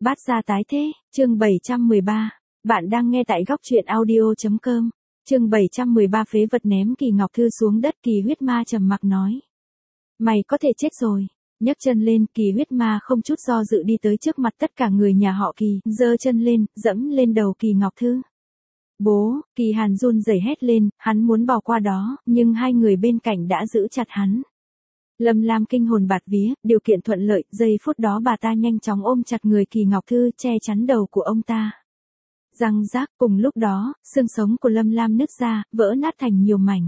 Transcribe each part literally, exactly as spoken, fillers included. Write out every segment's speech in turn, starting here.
Bát gia tái thế, chương bảy trăm mười ba. Bạn đang nghe tại góc truyện audio chấm com. Chương bảy trăm mười ba phế vật ném Kỳ Ngọc Thư xuống đất. Kỳ huyết ma trầm mặc nói. Mày có thể chết rồi. Nhấc chân lên, Kỳ huyết ma không chút do dự đi tới trước mặt tất cả người nhà họ Kỳ, giơ chân lên, dẫm lên đầu Kỳ Ngọc Thư. Bố, Kỳ Hàn run rẩy hét lên, hắn muốn bỏ qua đó, nhưng hai người bên cạnh đã giữ chặt hắn. Lâm Lam kinh hồn bạt vía, điều kiện thuận lợi, giây phút đó bà ta nhanh chóng ôm chặt người Kỳ Ngọc Thư, che chắn đầu của ông ta. Răng rác, cùng lúc đó, xương sống của Lâm Lam nứt ra, vỡ nát thành nhiều mảnh.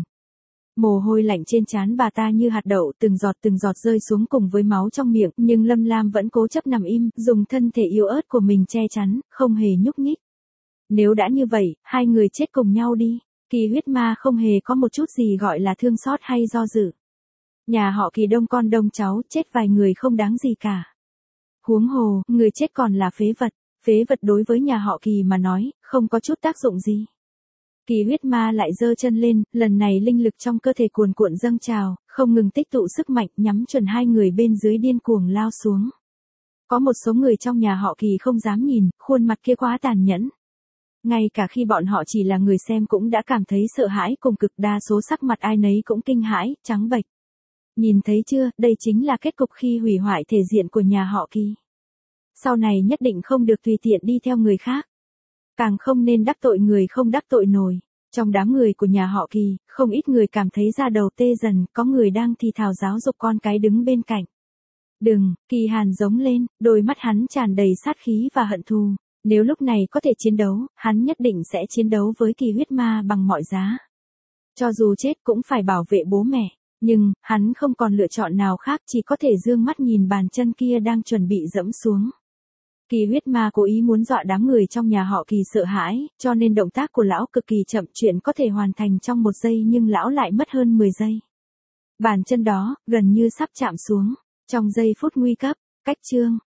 Mồ hôi lạnh trên trán bà ta như hạt đậu, từng giọt từng giọt rơi xuống cùng với máu trong miệng, nhưng Lâm Lam vẫn cố chấp nằm im, dùng thân thể yếu ớt của mình che chắn, không hề nhúc nhích. Nếu đã như vậy, hai người chết cùng nhau đi. Kỳ huyết ma không hề có một chút gì gọi là thương xót hay do dự. Nhà họ Kỳ đông con đông cháu, chết vài người không đáng gì cả. Huống hồ, người chết còn là phế vật. Phế vật đối với nhà họ Kỳ mà nói, không có chút tác dụng gì. Kỳ huyết ma lại giơ chân lên, lần này linh lực trong cơ thể cuồn cuộn dâng trào, không ngừng tích tụ sức mạnh, nhắm chuẩn hai người bên dưới điên cuồng lao xuống. Có một số người trong nhà họ Kỳ không dám nhìn, khuôn mặt kia quá tàn nhẫn. Ngay cả khi bọn họ chỉ là người xem cũng đã cảm thấy sợ hãi cùng cực, đa số sắc mặt ai nấy cũng kinh hãi, trắng bệch. Nhìn thấy chưa, đây chính là kết cục khi hủy hoại thể diện của nhà họ Kỳ. Sau này nhất định không được tùy tiện đi theo người khác. Càng không nên đắc tội người không đắc tội nổi. Trong đám người của nhà họ Kỳ, không ít người cảm thấy da đầu tê dần, có người đang thì thào giáo dục con cái đứng bên cạnh. Đừng, Kỳ Hàn giống lên, đôi mắt hắn tràn đầy sát khí và hận thù. Nếu lúc này có thể chiến đấu, hắn nhất định sẽ chiến đấu với Kỳ huyết ma bằng mọi giá. Cho dù chết cũng phải bảo vệ bố mẹ. Nhưng, hắn không còn lựa chọn nào khác, chỉ có thể dương mắt nhìn bàn chân kia đang chuẩn bị dẫm xuống. Kỳ huyết ma cố ý muốn dọa đám người trong nhà họ Kỳ sợ hãi, cho nên động tác của lão cực kỳ chậm, chuyện có thể hoàn thành trong một giây nhưng lão lại mất hơn mười giây. Bàn chân đó, gần như sắp chạm xuống. Trong giây phút nguy cấp, cách chương.